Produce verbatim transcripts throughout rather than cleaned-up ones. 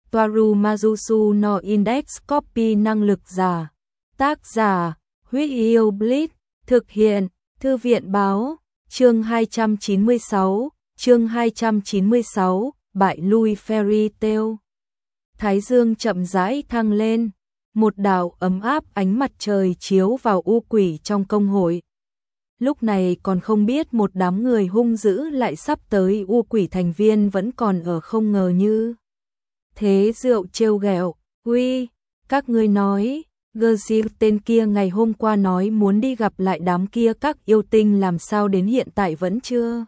Toaru Majusu no Index Copy năng lực giả. Tác giả, Huyết Yêu Blitz, thực hiện, Thư viện báo, chương hai trăm chín mươi sáu, chương hai trăm chín mươi sáu, bại lui Fairy Tail. Thái dương chậm rãi thăng lên, một đạo ấm áp ánh mặt trời chiếu vào u quỷ trong công hội. Lúc này còn không biết một đám người hung dữ lại sắp tới, u quỷ thành viên vẫn còn ở không ngờ như. Thế rượu trêu ghẹo, uy, các ngươi nói, Gersil tên kia ngày hôm qua nói muốn đi gặp lại đám kia các yêu tinh, làm sao đến hiện tại vẫn chưa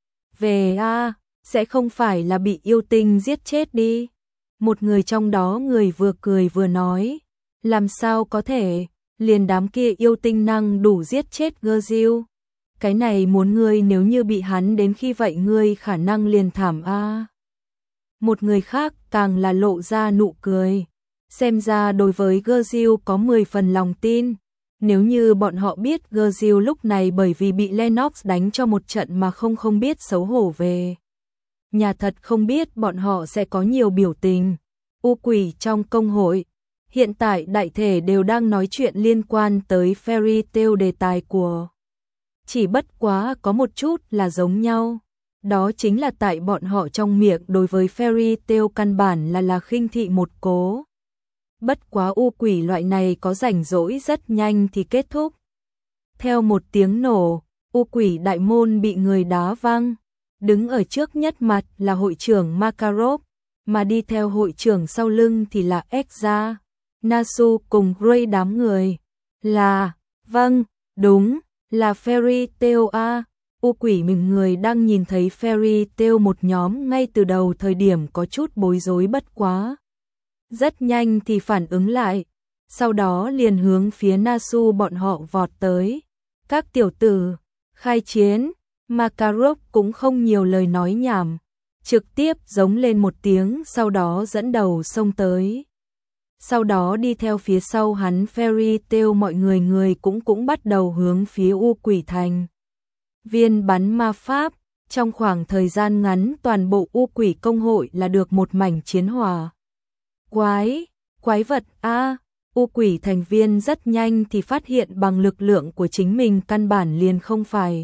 về a à, sẽ không phải là bị yêu tinh giết chết đi. Một người trong đó người vừa cười vừa nói, làm sao có thể, liền đám kia yêu tinh năng đủ giết chết Gersil. Cái này muốn ngươi nếu như bị hắn đến khi vậy ngươi khả năng liền thảm a. À. Một người khác càng là lộ ra nụ cười, xem ra đối với Gersil có mười phần lòng tin. Nếu như bọn họ biết Gersil lúc này bởi vì bị Lennox đánh cho một trận mà không không biết xấu hổ về nhà, thật không biết bọn họ sẽ có nhiều biểu tình. U quỷ trong công hội hiện tại đại thể đều đang nói chuyện liên quan tới Fairy Tail đề tài của. Chỉ bất quá có một chút là giống nhau, đó chính là tại bọn họ trong miệng đối với Fairy Tail căn bản là là khinh thị một cố. Bất quá u quỷ loại này có rảnh rỗi rất nhanh thì kết thúc. Theo một tiếng nổ, u quỷ đại môn bị người đá văng. Đứng ở trước nhất mặt là hội trưởng Makarov, mà đi theo hội trưởng sau lưng thì là Exra, Nasu cùng Gray đám người. Là, vâng, đúng, là Fairy Tail a. U quỷ mình người đang nhìn thấy Fairy Tail một nhóm ngay từ đầu thời điểm có chút bối rối, bất quá rất nhanh thì phản ứng lại, sau đó liền hướng phía Nasu bọn họ vọt tới. Các tiểu tử, khai chiến. Makarov cũng không nhiều lời nói nhảm, trực tiếp giống lên một tiếng, sau đó dẫn đầu xông tới. Sau đó đi theo phía sau hắn Fairy Tail mọi người người cũng cũng bắt đầu hướng phía u quỷ thành viên bắn ma pháp. Trong khoảng thời gian ngắn toàn bộ u quỷ công hội là được một mảnh chiến hòa. Quái, quái vật a. À, u quỷ thành viên rất nhanh thì phát hiện bằng lực lượng của chính mình căn bản liền không phải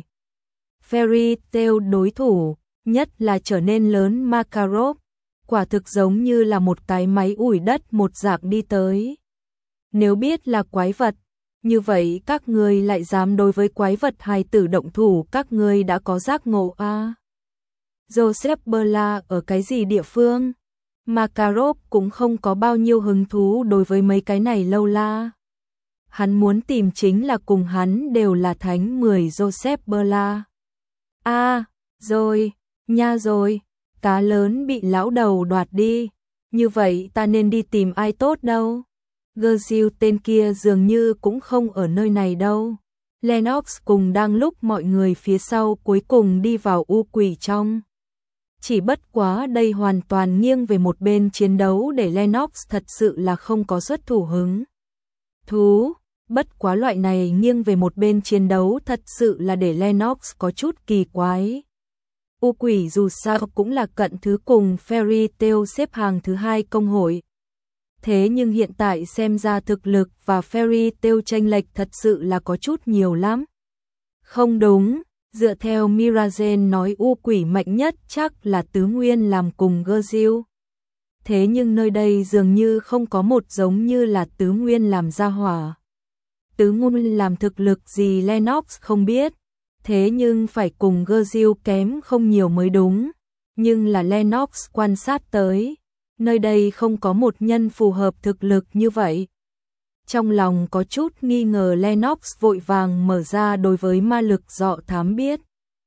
Fairy Tail đối thủ, nhất là trở nên lớn Makarov, quả thực giống như là một cái máy ủi đất một dạng đi tới. Nếu biết là quái vật, như vậy các ngươi lại dám đối với quái vật hài tử động thủ, các ngươi đã có giác ngộ a. À. Joseph Berla ở cái gì địa phương? Makarov cũng không có bao nhiêu hứng thú đối với mấy cái này lâu la. Hắn muốn tìm chính là cùng hắn đều là thánh mười Joseph Berla. A, à, rồi, nha rồi, cá lớn bị lão đầu đoạt đi, như vậy ta nên đi tìm ai tốt đâu. Gersil tên kia dường như cũng không ở nơi này đâu. Lennox cùng đang lúc mọi người phía sau cuối cùng đi vào u quỷ trong. Chỉ bất quá đây hoàn toàn nghiêng về một bên chiến đấu để Lennox thật sự là không có xuất thủ hứng thú. Bất quá loại này nghiêng về một bên chiến đấu thật sự là để Lennox có chút kỳ quái. U quỷ dù sao cũng là cận thứ cùng Fairy Tail xếp hàng thứ hai công hội. Thế nhưng hiện tại xem ra thực lực và Fairy Tail chênh lệch thật sự là có chút nhiều lắm. Không đúng, dựa theo Mirazen nói u quỷ mạnh nhất chắc là Tứ Nguyên làm cùng Gersil. Thế nhưng nơi đây dường như không có một giống như là Tứ Nguyên làm ra hỏa. Tứ Nguyên làm thực lực gì Lennox không biết, thế nhưng phải cùng Gersil kém không nhiều mới đúng. Nhưng là Lennox quan sát tới, nơi đây không có một nhân phù hợp thực lực như vậy. Trong lòng có chút nghi ngờ, Lennox vội vàng mở ra đối với ma lực dọ thám biết.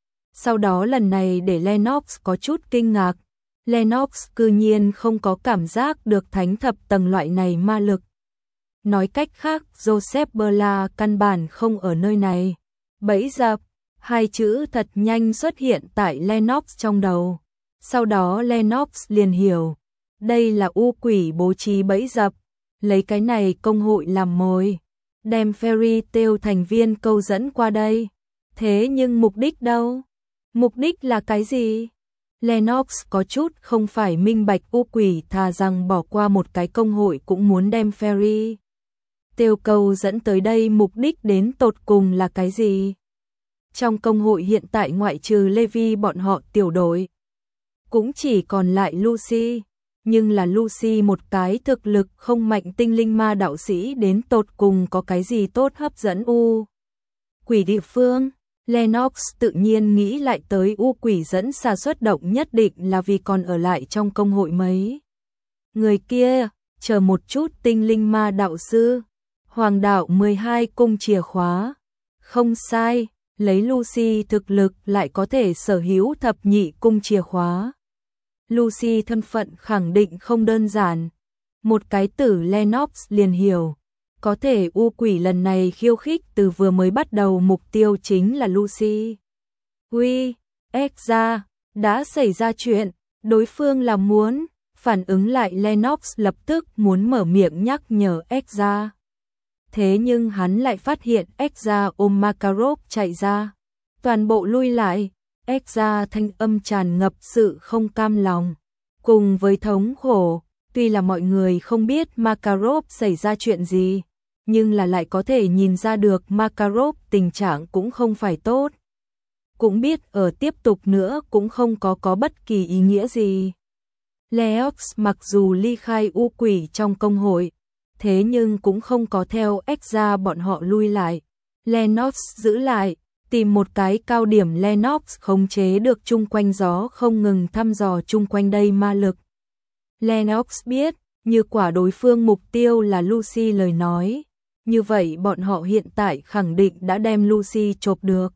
Sau đó lần này để Lennox có chút kinh ngạc, Lennox cư nhiên không có cảm giác được thánh thập tầng loại này ma lực. Nói cách khác, Joseph Berla căn bản không ở nơi này. Bẫy dập, hai chữ thật nhanh xuất hiện tại Lennox trong đầu. Sau đó Lennox liền hiểu, đây là u quỷ bố trí bẫy dập, lấy cái này công hội làm mồi, đem Fairy Tail thành viên câu dẫn qua đây. Thế nhưng mục đích đâu? Mục đích là cái gì? Lennox có chút không phải minh bạch u quỷ thà rằng bỏ qua một cái công hội cũng muốn đem Fairy Tail cầu dẫn tới đây mục đích đến tột cùng là cái gì? Trong công hội hiện tại ngoại trừ Levi bọn họ tiểu đội, cũng chỉ còn lại Lucy, nhưng là Lucy một cái thực lực không mạnh tinh linh ma đạo sĩ đến tột cùng có cái gì tốt hấp dẫn u quỷ địa phương. Lennox tự nhiên nghĩ lại tới u quỷ dẫn xà xuất động nhất định là vì còn ở lại trong công hội mấy. Người kia, chờ một chút tinh linh ma đạo sư, hoàng đạo mười hai cung chìa khóa. Không sai, lấy Lucy thực lực lại có thể sở hữu thập nhị cung chìa khóa. Lucy thân phận khẳng định không đơn giản. Một cái tử Lennox liền hiểu. Có thể u quỷ lần này khiêu khích từ vừa mới bắt đầu mục tiêu chính là Lucy. Uy, Exa, đã xảy ra chuyện, đối phương là muốn, phản ứng lại Lennox lập tức muốn mở miệng nhắc nhở Exa. Thế nhưng hắn lại phát hiện Exa ôm Makarov chạy ra. Toàn bộ lui lại, Exa thanh âm tràn ngập sự không cam lòng. Cùng với thống khổ, tuy là mọi người không biết Makarov xảy ra chuyện gì, nhưng là lại có thể nhìn ra được Makarov tình trạng cũng không phải tốt. Cũng biết ở tiếp tục nữa cũng không có có bất kỳ ý nghĩa gì. Leox mặc dù ly khai u quỷ trong công hội, thế nhưng cũng không có theo Exa bọn họ lui lại. Lennox giữ lại, tìm một cái cao điểm Lennox khống chế được chung quanh gió không ngừng thăm dò chung quanh đây ma lực. Lennox biết, như quả đối phương mục tiêu là Lucy lời nói, như vậy bọn họ hiện tại khẳng định đã đem Lucy chộp được.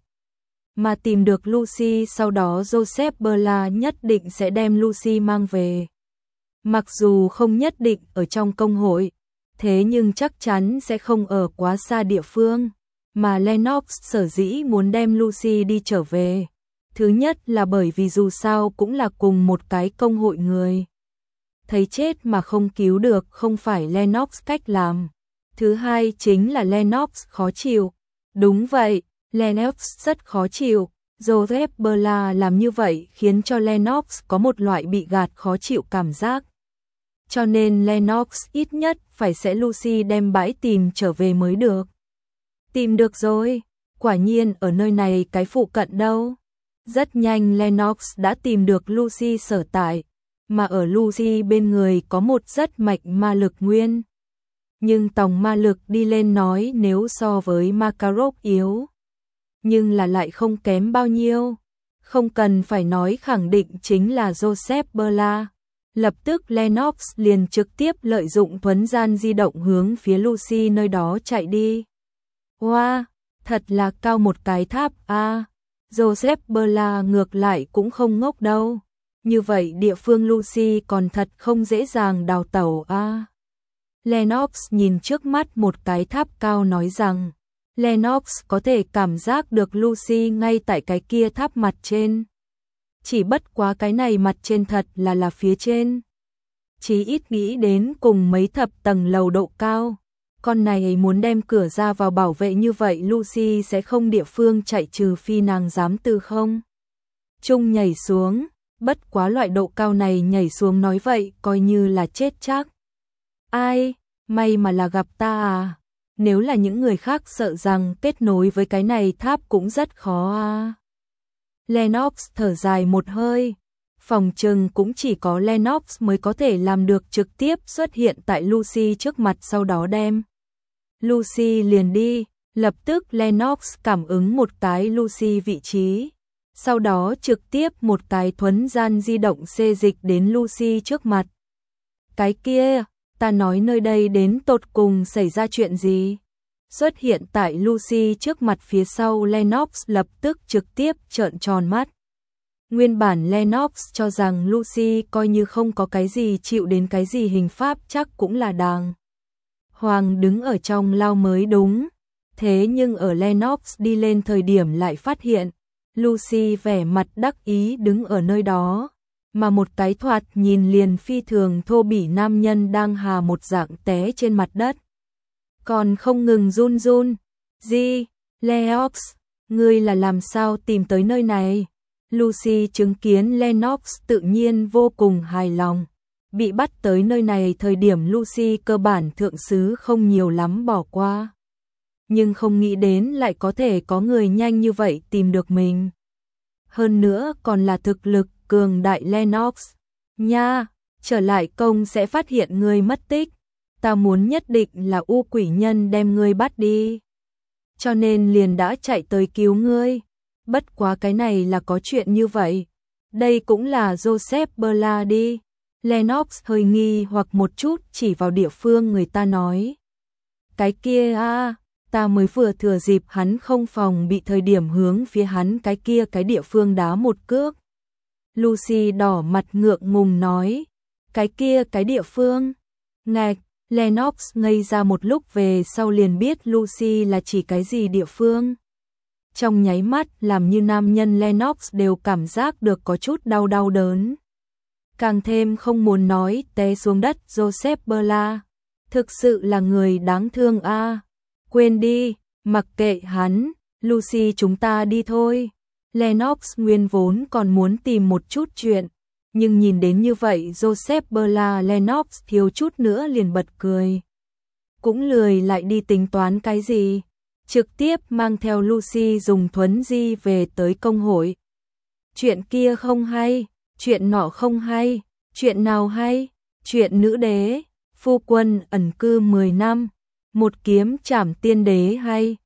Mà tìm được Lucy sau đó Joseph Bella nhất định sẽ đem Lucy mang về. Mặc dù không nhất định ở trong công hội, thế nhưng chắc chắn sẽ không ở quá xa địa phương. Mà Lennox sở dĩ muốn đem Lucy đi trở về. Thứ nhất là bởi vì dù sao cũng là cùng một cái công hội người. Thấy chết mà không cứu được không phải Lennox cách làm. Thứ hai chính là Lennox khó chịu. Đúng vậy, Lennox rất khó chịu. Joseph Bella làm như vậy khiến cho Lennox có một loại bị gạt khó chịu cảm giác. Cho nên Lennox ít nhất phải sẽ Lucy đem bãi tìm trở về mới được. Tìm được rồi, quả nhiên ở nơi này cái phụ cận đâu. Rất nhanh Lennox đã tìm được Lucy sở tại, mà ở Lucy bên người có một rất mạnh ma lực nguyên. Nhưng tòng ma lực đi lên nói nếu so với Makarov yếu, nhưng là lại không kém bao nhiêu. Không cần phải nói khẳng định chính là Joseph Bella. Lập tức Lennox liền trực tiếp lợi dụng thuấn gian di động hướng phía Lucy nơi đó chạy đi. Wow, thật là cao một cái tháp a. À, Joseph Bella ngược lại cũng không ngốc đâu. Như vậy địa phương Lucy còn thật không dễ dàng đào tẩu a. À. Lennox nhìn trước mắt một cái tháp cao nói rằng, Lennox có thể cảm giác được Lucy ngay tại cái kia tháp mặt trên. Chỉ bất quá cái này mặt trên thật là là phía trên. Chí ít nghĩ đến cùng mấy thập tầng lầu độ cao. Con này muốn đem cửa ra vào bảo vệ như vậy Lucy sẽ không địa phương chạy trừ phi nàng dám từ không. Trung nhảy xuống, bất quá loại độ cao này nhảy xuống nói vậy coi như là chết chắc. Ai, may mà là gặp ta à. Nếu là những người khác sợ rằng kết nối với cái này tháp cũng rất khó à. Lennox thở dài một hơi. Phòng trừng cũng chỉ có Lennox mới có thể làm được trực tiếp xuất hiện tại Lucy trước mặt sau đó đem Lucy liền đi. Lập tức Lennox cảm ứng một cái Lucy vị trí. Sau đó trực tiếp một cái thuấn gian di động xê dịch đến Lucy trước mặt. Cái kia, ta nói nơi đây đến tột cùng xảy ra chuyện gì? Xuất hiện tại Lucy trước mặt phía sau Lennox lập tức trực tiếp trợn tròn mắt. Nguyên bản Lennox cho rằng Lucy coi như không có cái gì chịu đến cái gì hình pháp chắc cũng là đàng hoàng đứng ở trong lao mới đúng. Thế nhưng ở Lennox đi lên thời điểm lại phát hiện Lucy vẻ mặt đắc ý đứng ở nơi đó, mà một cái thoạt nhìn liền phi thường thô bỉ nam nhân đang hà một dạng té trên mặt đất. Còn không ngừng run run. Gì? Leox, ngươi là làm sao tìm tới nơi này? Lucy chứng kiến Lennox tự nhiên vô cùng hài lòng. Bị bắt tới nơi này thời điểm Lucy cơ bản thượng sứ không nhiều lắm bỏ qua. Nhưng không nghĩ đến lại có thể có người nhanh như vậy tìm được mình. Hơn nữa còn là thực lực cường đại Lennox. Nha, trở lại công sẽ phát hiện người mất tích. Ta muốn nhất định là u quỷ nhân đem ngươi bắt đi. Cho nên liền đã chạy tới cứu ngươi. Bất quá cái này là có chuyện như vậy. Đây cũng là Joseph Bella đi. Lennox hơi nghi hoặc một chút chỉ vào địa phương người ta nói. Cái kia à, ta mới vừa thừa dịp hắn không phòng bị thời điểm hướng phía hắn cái kia cái địa phương đá một cước. Lucy đỏ mặt ngượng ngùng nói. Cái kia cái địa phương. Ngạch, Lennox ngây ra một lúc về sau liền biết Lucy là chỉ cái gì địa phương. Trong nháy mắt làm như nam nhân Lennox đều cảm giác được có chút đau đau đớn. Càng thêm không muốn nói té xuống đất Joseph Bella. Thực sự là người đáng thương a. À. Quên đi, mặc kệ hắn, Lucy chúng ta đi thôi. Lennox nguyên vốn còn muốn tìm một chút chuyện, nhưng nhìn đến như vậy Joseph Bella Lennox thiếu chút nữa liền bật cười. Cũng lười lại đi tính toán cái gì, trực tiếp mang theo Lucy dùng thuấn di về tới công hội. Chuyện kia không hay, chuyện nọ không hay, chuyện nào hay, chuyện nữ đế, phu quân ẩn cư mười năm, một kiếm trảm tiên đế hay,